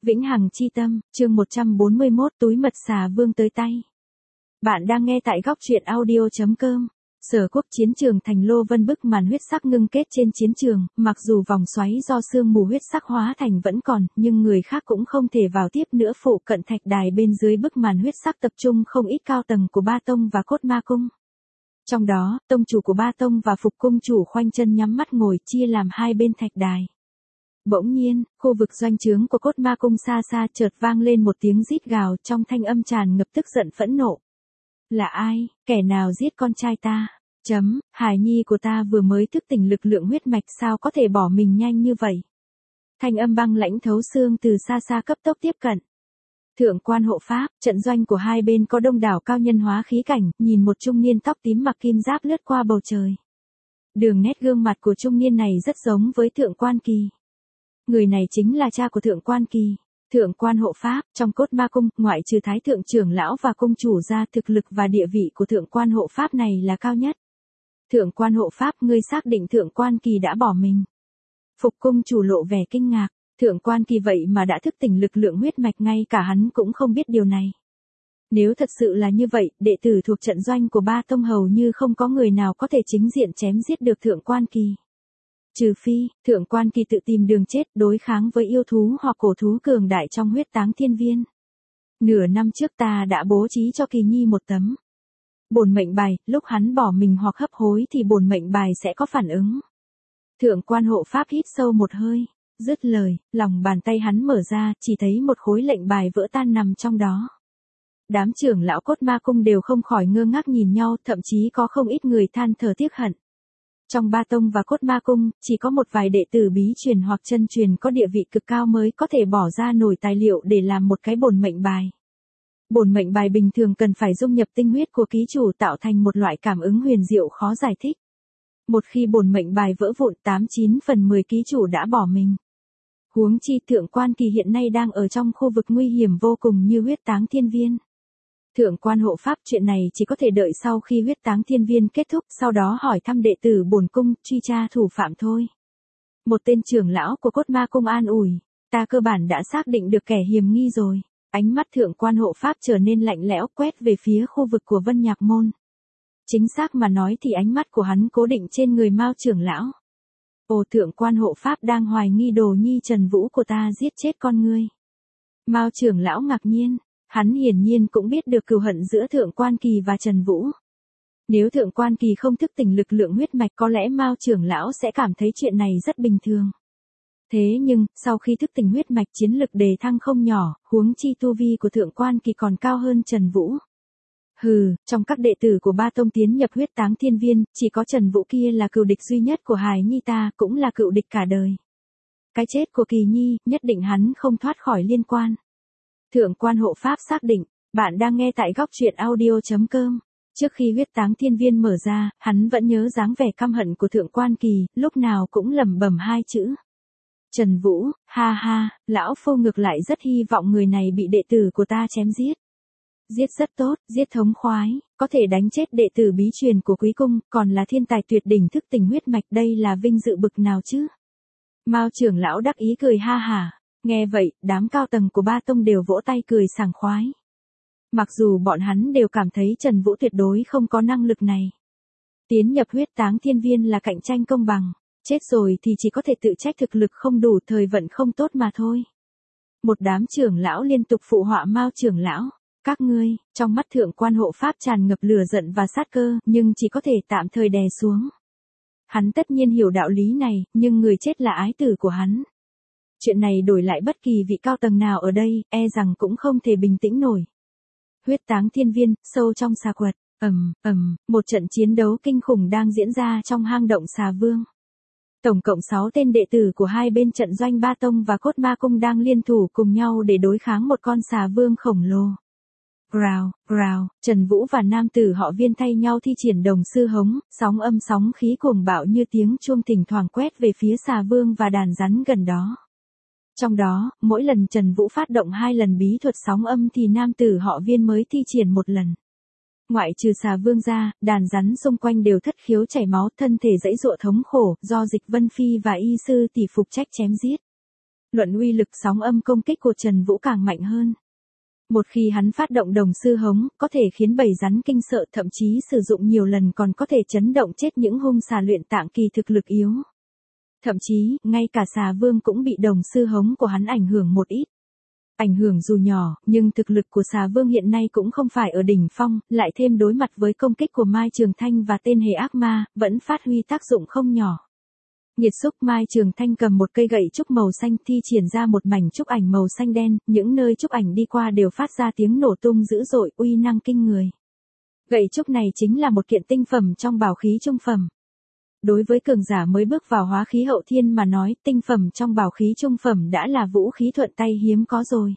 Vĩnh Hằng chi tâm, chương 141 túi mật xà vương tới tay. Bạn đang nghe tại góc truyện audio.com. Sở Quốc chiến trường thành Lô Vân bức màn huyết sắc ngưng kết trên chiến trường, mặc dù vòng xoáy do sương mù huyết sắc hóa thành vẫn còn, nhưng người khác cũng không thể vào tiếp nữa. Phụ cận thạch đài bên dưới bức màn huyết sắc tập trung không ít cao tầng của Ba Tông và Cốt Ma Cung. Trong đó, tông chủ của Ba Tông và Phục cung chủ khoanh chân nhắm mắt ngồi chia làm hai bên thạch đài. Bỗng nhiên, khu vực doanh trướng của Cốt Ma Cung xa xa chợt vang lên một tiếng rít gào, trong thanh âm tràn ngập tức giận phẫn nộ. Là ai, kẻ nào giết con trai ta? Hài nhi của ta vừa mới thức tỉnh lực lượng huyết mạch, sao có thể bỏ mình nhanh như vậy? Thanh âm băng lãnh thấu xương từ xa xa cấp tốc tiếp cận. Thượng quan hộ pháp, trận doanh của hai bên có đông đảo cao nhân hóa khí cảnh, nhìn một trung niên tóc tím mặc kim giáp lướt qua bầu trời. Đường nét gương mặt của trung niên này rất giống với Thượng quan Kỳ. Người này chính là cha của Thượng quan Kỳ. Thượng quan hộ pháp, trong Cốt Ma Cung, ngoại trừ Thái thượng trưởng lão và cung chủ ra, thực lực và địa vị của Thượng quan hộ pháp này là cao nhất. Thượng quan hộ pháp, ngươi xác định Thượng quan Kỳ đã bỏ mình? Phục cung chủ lộ vẻ kinh ngạc, Thượng quan Kỳ vậy mà đã thức tỉnh lực lượng huyết mạch, ngay cả hắn cũng không biết điều này. Nếu thật sự là như vậy, đệ tử thuộc trận doanh của Ba Tông hầu như không có người nào có thể chính diện chém giết được Thượng quan Kỳ. Trừ phi, Thượng quan Kỳ tự tìm đường chết, đối kháng với yêu thú hoặc cổ thú cường đại trong huyết táng thiên viên. Nửa năm trước ta đã bố trí cho Kỳ nhi một tấm bổn mệnh bài, lúc hắn bỏ mình hoặc hấp hối thì bổn mệnh bài sẽ có phản ứng. Thượng quan hộ pháp hít sâu một hơi, dứt lời, lòng bàn tay hắn mở ra, chỉ thấy một khối lệnh bài vỡ tan nằm trong đó. Đám trưởng lão Cốt Ma Cung đều không khỏi ngơ ngác nhìn nhau, thậm chí có không ít người than thở tiếc hận. Trong Ba Tông và Cốt Ma Cung, chỉ có một vài đệ tử bí truyền hoặc chân truyền có địa vị cực cao mới có thể bỏ ra nổi tài liệu để làm một cái bổn mệnh bài. Bổn mệnh bài bình thường cần phải dung nhập tinh huyết của ký chủ tạo thành một loại cảm ứng huyền diệu khó giải thích. Một khi bổn mệnh bài vỡ vụn, 89 phần 10 ký chủ đã bỏ mình. Huống chi Thượng quan Kỳ hiện nay đang ở trong khu vực nguy hiểm vô cùng như huyết táng thiên viên. Thượng quan hộ pháp, chuyện này chỉ có thể đợi sau khi huyết táng thiên viên kết thúc, sau đó hỏi thăm đệ tử bổn cung, truy tra thủ phạm thôi. Một tên trưởng lão của Cốt Ma Cung an ủi, ta cơ bản đã xác định được kẻ hiểm nghi rồi. Ánh mắt thượng quan hộ pháp trở nên lạnh lẽo, quét về phía khu vực của Vân Nhạc Môn. Chính xác mà nói thì ánh mắt của hắn cố định trên người Mao trưởng lão. Ồ, thượng quan hộ pháp đang hoài nghi Đồ Nhi Trần Vũ của ta giết chết con ngươi. Mao trưởng lão ngạc nhiên. Hắn hiển nhiên cũng biết được cừu hận giữa Thượng quan Kỳ và Trần Vũ. Nếu Thượng quan Kỳ không thức tỉnh lực lượng huyết mạch, có lẽ Mao trưởng lão sẽ cảm thấy chuyện này rất bình thường. Thế nhưng, sau khi thức tỉnh huyết mạch, chiến lực đề thăng không nhỏ, huống chi tu vi của Thượng quan Kỳ còn cao hơn Trần Vũ. Trong các đệ tử của Ba Tông tiến nhập huyết táng thiên viên, chỉ có Trần Vũ kia là cừu địch duy nhất của hài nhi ta, cũng là cừu địch cả đời. Cái chết của Kỳ nhi, nhất định hắn không thoát khỏi liên quan. Thượng quan hộ pháp xác định, bạn đang nghe tại góc truyện audio.com. Trước khi huyết táng thiên viên mở ra, hắn vẫn nhớ dáng vẻ căm hận của Thượng quan Kỳ, lúc nào cũng lẩm bẩm hai chữ. Trần Vũ, ha ha, lão phu ngược lại rất hy vọng người này bị đệ tử của ta chém giết. Giết rất tốt, giết thống khoái, có thể đánh chết đệ tử bí truyền của quý cung, còn là thiên tài tuyệt đỉnh thức tỉnh huyết mạch, đây là vinh dự bực nào chứ? Mao trưởng lão đắc ý cười ha hả. Nghe vậy, đám cao tầng của Ba Tông đều vỗ tay cười sảng khoái. Mặc dù bọn hắn đều cảm thấy Trần Vũ tuyệt đối không có năng lực này. Tiến nhập huyết táng thiên viên là cạnh tranh công bằng, chết rồi thì chỉ có thể tự trách thực lực không đủ, thời vận không tốt mà thôi. Một đám trưởng lão liên tục phụ họa Mao trưởng lão, các ngươi, trong mắt thượng quan hộ pháp tràn ngập lửa giận và sát cơ, nhưng chỉ có thể tạm thời đè xuống. Hắn tất nhiên hiểu đạo lý này, nhưng người chết là ái tử của hắn. Chuyện này đổi lại bất kỳ vị cao tầng nào ở đây, e rằng cũng không thể bình tĩnh nổi. Huyết táng thiên viên, sâu trong xà quật, một trận chiến đấu kinh khủng đang diễn ra trong hang động xà vương. Tổng cộng 6 tên đệ tử của hai bên trận doanh Ba Tông và Cốt Ma Cung đang liên thủ cùng nhau để đối kháng một con xà vương khổng lồ. Rào, Trần Vũ và nam tử họ Viên thay nhau thi triển đồng sư hống, sóng âm sóng khí cuồng bạo như tiếng chuông thỉnh thoảng quét về phía xà vương và đàn rắn gần đó. Trong đó, mỗi lần Trần Vũ phát động 2 lần bí thuật sóng âm thì nam tử họ Viên mới thi triển 1 lần. Ngoại trừ xà vương ra, đàn rắn xung quanh đều thất khiếu chảy máu, thân thể giãy giụa thống khổ, do Dịch Vân Phi và y sư tỷ phụ trách chém giết. luận uy lực sóng âm công kích của Trần Vũ càng mạnh hơn. Một khi hắn phát động đồng sư hống, có thể khiến bầy rắn kinh sợ, thậm chí sử dụng nhiều lần còn có thể chấn động chết những hung xà luyện tạng kỳ thực lực yếu. Thậm chí, ngay cả xà vương cũng bị đồng sư hống của hắn ảnh hưởng một ít. Ảnh hưởng dù nhỏ, nhưng thực lực của xà vương hiện nay cũng không phải ở đỉnh phong, lại thêm đối mặt với công kích của Mai Trường Thanh và tên hề ác ma, vẫn phát huy tác dụng không nhỏ. Nhiệt xúc Mai Trường Thanh cầm một cây gậy trúc màu xanh thi triển ra một mảnh trúc ảnh màu xanh đen, những nơi trúc ảnh đi qua đều phát ra tiếng nổ tung dữ dội, uy năng kinh người. Gậy trúc này chính là một kiện tinh phẩm trong bảo khí trung phẩm. Đối với cường giả mới bước vào hóa khí hậu thiên mà nói, tinh phẩm trong bảo khí trung phẩm đã là vũ khí thuận tay hiếm có rồi.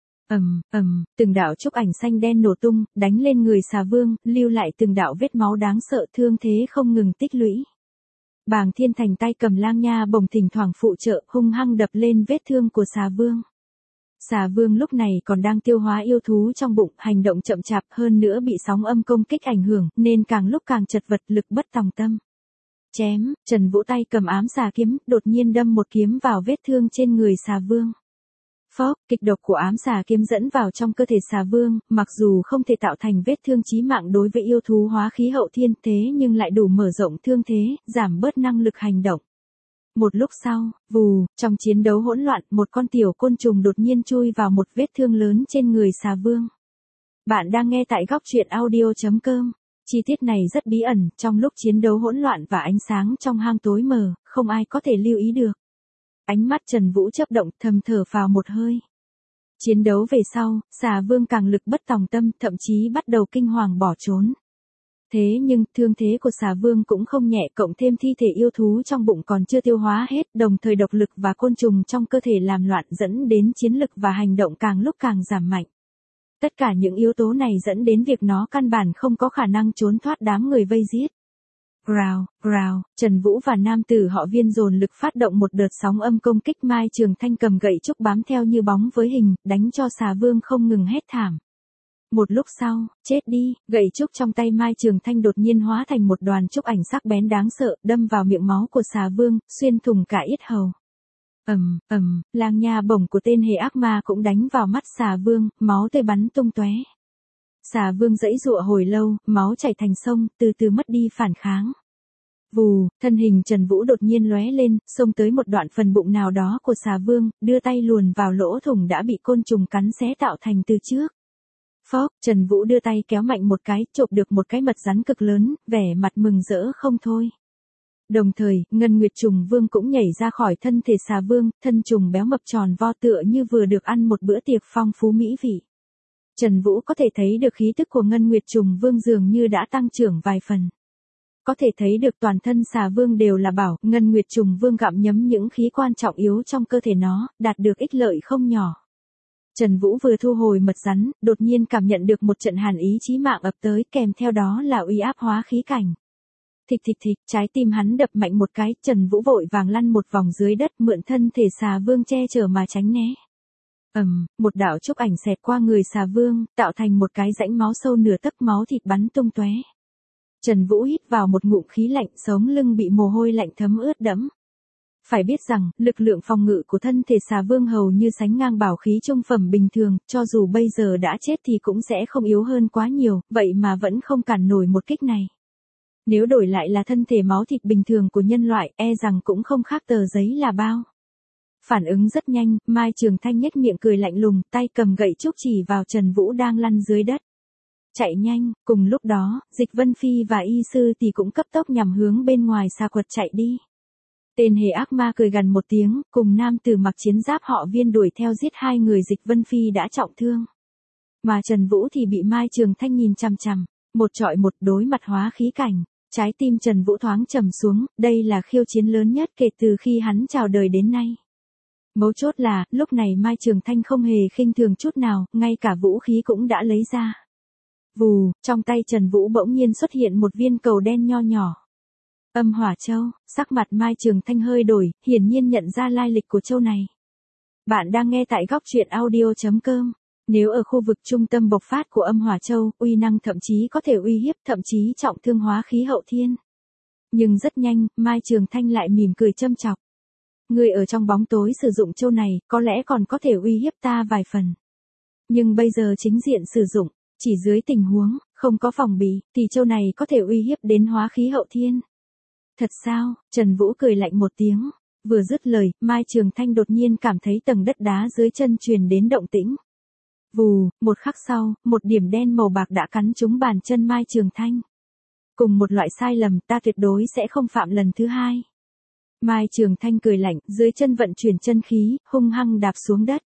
Từng đạo trúc ảnh xanh đen nổ tung, đánh lên người xà vương, lưu lại từng đạo vết máu đáng sợ, thương thế không ngừng tích lũy. Bàng Thiên Thành tay cầm lang nha bồng thỉnh thoảng phụ trợ, hung hăng đập lên vết thương của xà vương. Xà vương lúc này còn đang tiêu hóa yêu thú trong bụng, hành động chậm chạp, hơn nữa bị sóng âm công kích ảnh hưởng, nên càng lúc càng chật vật, lực bất tòng tâm. Chém, Trần Vũ tay cầm ám xà kiếm, đột nhiên đâm một kiếm vào vết thương trên người xà vương. Phốc, kịch độc của ám xà kiếm dẫn vào trong cơ thể xà vương, mặc dù không thể tạo thành vết thương chí mạng đối với yêu thú hóa khí hậu thiên thế nhưng lại đủ mở rộng thương thế, giảm bớt năng lực hành động. Một lúc sau, vù, trong chiến đấu hỗn loạn, một con tiểu côn trùng đột nhiên chui vào một vết thương lớn trên người xà vương. Bạn đang nghe tại góc truyện audio.com. Chi tiết này rất bí ẩn, trong lúc chiến đấu hỗn loạn và ánh sáng trong hang tối mờ, không ai có thể lưu ý được. Ánh mắt Trần Vũ chớp động, thầm thở phào một hơi. Chiến đấu về sau, xà vương càng lực bất tòng tâm, thậm chí bắt đầu kinh hoàng bỏ trốn. Thế nhưng, thương thế của xà vương cũng không nhẹ, cộng thêm thi thể yêu thú trong bụng còn chưa tiêu hóa hết, đồng thời độc lực và côn trùng trong cơ thể làm loạn dẫn đến chiến lực và hành động càng lúc càng giảm mạnh. Tất cả những yếu tố này dẫn đến việc nó căn bản không có khả năng trốn thoát đám người vây giết. Rào, Trần Vũ và nam tử họ Viên dồn lực phát động một đợt sóng âm công kích. Mai Trường Thanh cầm gậy trúc bám theo như bóng với hình, đánh cho xà vương không ngừng hét thảm. Một lúc sau, chết đi, gậy trúc trong tay Mai Trường Thanh đột nhiên hóa thành một đoàn trúc ảnh sắc bén đáng sợ, đâm vào miệng máu của xà vương, xuyên thủng cả yết hầu. Lang nha bổng của tên hề ác ma cũng đánh vào mắt xà vương, máu tươi bắn tung tóe. Xà vương giãy giụa hồi lâu, máu chảy thành sông, từ từ mất đi phản kháng. Vù, thân hình Trần Vũ đột nhiên lóe lên, xông tới một đoạn phần bụng nào đó của xà vương, đưa tay luồn vào lỗ thủng đã bị côn trùng cắn xé tạo thành từ trước. Phốc, Trần Vũ đưa tay kéo mạnh một cái, chộp được một cái mật rắn cực lớn, vẻ mặt mừng rỡ không thôi. Đồng thời, Ngân Nguyệt Trùng Vương cũng nhảy ra khỏi thân thể xà vương, thân trùng béo mập tròn vo tựa như vừa được ăn một bữa tiệc phong phú mỹ vị. Trần Vũ có thể thấy được khí tức của Ngân Nguyệt Trùng Vương dường như đã tăng trưởng vài phần. Có thể thấy được toàn thân xà vương đều là bảo, Ngân Nguyệt Trùng Vương gặm nhấm những khí quan trọng yếu trong cơ thể nó, đạt được ích lợi không nhỏ. Trần Vũ vừa thu hồi mật rắn, đột nhiên cảm nhận được một trận hàn ý chí mạng ập tới, kèm theo đó là uy áp hóa khí cảnh. Thịch, trái tim hắn đập mạnh một cái, Trần Vũ vội vàng lăn một vòng dưới đất, mượn thân thể xà vương che chở mà tránh né. Một đạo trúc ảnh xẹt qua người xà vương, tạo thành một cái rãnh máu sâu nửa tấc, máu thịt bắn tung tóe. Trần Vũ hít vào một ngụm khí lạnh, sống lưng bị mồ hôi lạnh thấm ướt đẫm. Phải biết rằng, lực lượng phòng ngự của thân thể xà vương hầu như sánh ngang bảo khí trung phẩm bình thường, cho dù bây giờ đã chết thì cũng sẽ không yếu hơn quá nhiều, vậy mà vẫn không cản nổi một kích này. Nếu đổi lại là thân thể máu thịt bình thường của nhân loại, e rằng cũng không khác tờ giấy là bao. Phản ứng rất nhanh, Mai Trường Thanh nhếch miệng cười lạnh lùng, tay cầm gậy trúc chỉ vào Trần Vũ đang lăn dưới đất. Chạy nhanh, cùng lúc đó, Dịch Vân Phi và Y Sư thì cũng cấp tốc nhằm hướng bên ngoài xà quật chạy đi. Tên hề ác ma cười gằn một tiếng, cùng nam tử mặc chiến giáp họ Viên đuổi theo giết hai người. Dịch Vân Phi đã trọng thương. Mà Trần Vũ thì bị Mai Trường Thanh nhìn chằm chằm, một trọi một đối mặt hóa khí cảnh. Trái tim Trần Vũ thoáng trầm xuống, đây là khiêu chiến lớn nhất kể từ khi hắn chào đời đến nay. Mấu chốt là, lúc này Mai Trường Thanh không hề khinh thường chút nào, ngay cả vũ khí cũng đã lấy ra. Vù, trong tay Trần Vũ bỗng nhiên xuất hiện một viên cầu đen nho nhỏ. Âm Hỏa Châu, sắc mặt Mai Trường Thanh hơi đổi, hiển nhiên nhận ra lai lịch của châu này. Bạn đang nghe tại góc truyện audio.com. Nếu ở khu vực trung tâm bộc phát của Âm Hỏa Châu, uy năng thậm chí có thể uy hiếp, thậm chí trọng thương hóa khí hậu thiên. Nhưng rất nhanh, Mai Trường Thanh lại mỉm cười châm chọc. Ngươi ở trong bóng tối sử dụng châu này, có lẽ còn có thể uy hiếp ta vài phần. Nhưng bây giờ chính diện sử dụng, chỉ dưới tình huống, không có phòng bị, thì châu này có thể uy hiếp đến hóa khí hậu thiên. Thật sao? Trần Vũ cười lạnh một tiếng. Vừa dứt lời, Mai Trường Thanh đột nhiên cảm thấy tầng đất đá dưới chân truyền đến động tĩnh. Vù, một khắc sau, một điểm đen màu bạc đã cắn trúng bàn chân Mai Trường Thanh. Cùng một loại sai lầm ta tuyệt đối sẽ không phạm lần thứ hai. Mai Trường Thanh cười lạnh, dưới chân vận chuyển chân khí, hung hăng đạp xuống đất.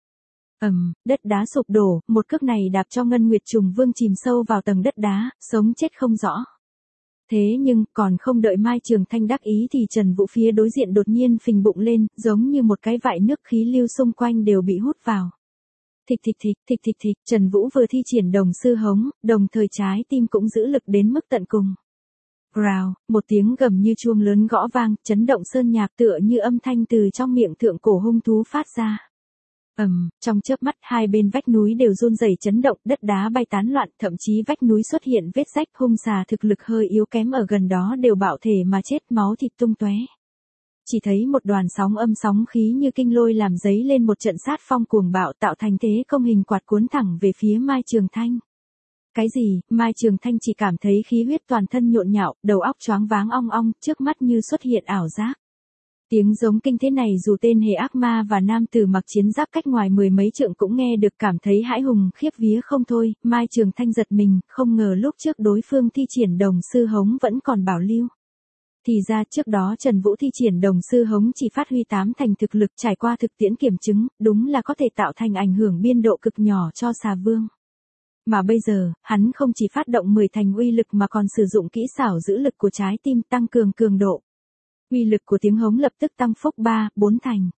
Đất đá sụp đổ, một cước này đạp cho Ngân Nguyệt Trùng Vương chìm sâu vào tầng đất đá, sống chết không rõ. Thế nhưng, còn không đợi Mai Trường Thanh đắc ý thì Trần Vũ phía đối diện đột nhiên phình bụng lên, giống như một cái vại nước, khí lưu xung quanh đều bị hút vào. Thịch thịch thịch, thịch thịch thịch, Trần Vũ vừa thi triển đồng sư hống, đồng thời trái tim cũng giữ lực đến mức tận cùng. Rào, một tiếng gầm như chuông lớn gõ vang, chấn động sơn nhạc tựa như âm thanh từ trong miệng thượng cổ hung thú phát ra. Trong chớp mắt hai bên vách núi đều run rẩy chấn động, đất đá bay tán loạn, thậm chí vách núi xuất hiện vết rách, hung xà thực lực hơi yếu kém ở gần đó đều bạo thể mà chết, máu thịt tung tóe. Chỉ thấy một đoàn sóng âm sóng khí như kinh lôi làm dấy lên một trận sát phong cuồng bạo, tạo thành thế công hình quạt cuốn thẳng về phía Mai Trường Thanh. Cái gì? Mai Trường Thanh chỉ cảm thấy khí huyết toàn thân nhộn nhạo, đầu óc choáng váng ong ong, trước mắt như xuất hiện ảo giác. Tiếng giống kinh thế này dù tên hề ác ma và nam tử mặc chiến giáp cách ngoài mười mấy trượng cũng nghe được, cảm thấy hãi hùng khiếp vía không thôi. Mai Trường Thanh giật mình, không ngờ lúc trước đối phương thi triển đồng sư hống vẫn còn bảo lưu. Thì ra trước đó Trần Vũ thi triển đồng sư hống chỉ phát huy 8 thành thực lực, trải qua thực tiễn kiểm chứng, đúng là có thể tạo thành ảnh hưởng biên độ cực nhỏ cho xà vương. Mà bây giờ, hắn không chỉ phát động 10 thành uy lực mà còn sử dụng kỹ xảo giữ lực của trái tim tăng cường cường độ. Uy lực của tiếng hống lập tức tăng phốc 3, 4 thành.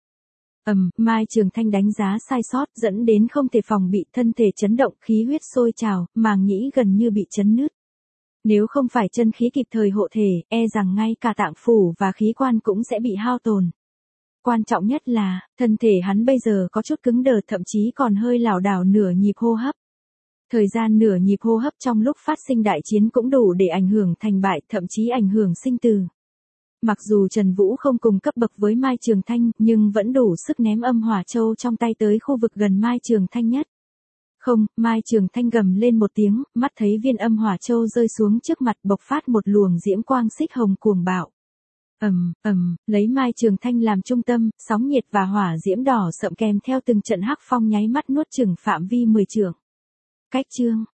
Mai Trường Thanh đánh giá sai sót dẫn đến không thể phòng bị, thân thể chấn động, khí huyết sôi trào, màng nhĩ gần như bị chấn nứt. Nếu không phải chân khí kịp thời hộ thể, e rằng ngay cả tạng phủ và khí quan cũng sẽ bị hao tổn. Quan trọng nhất là, thân thể hắn bây giờ có chút cứng đờ, thậm chí còn hơi lảo đảo nửa nhịp hô hấp. Thời gian nửa nhịp hô hấp trong lúc phát sinh đại chiến cũng đủ để ảnh hưởng thành bại, thậm chí ảnh hưởng sinh tử. Mặc dù Trần Vũ không cùng cấp bậc với Mai Trường Thanh, nhưng vẫn đủ sức ném âm hỏa châu trong tay tới khu vực gần Mai Trường Thanh nhất. Không, Mai Trường Thanh gầm lên một tiếng, mắt thấy viên âm hỏa châu rơi xuống trước mặt, bộc phát một luồng diễm quang xích hồng cuồng bạo. Lấy Mai Trường Thanh làm trung tâm, sóng nhiệt và hỏa diễm đỏ sậm kèm theo từng trận hắc phong nháy mắt nuốt chửng phạm vi 10 trượng. Cách chương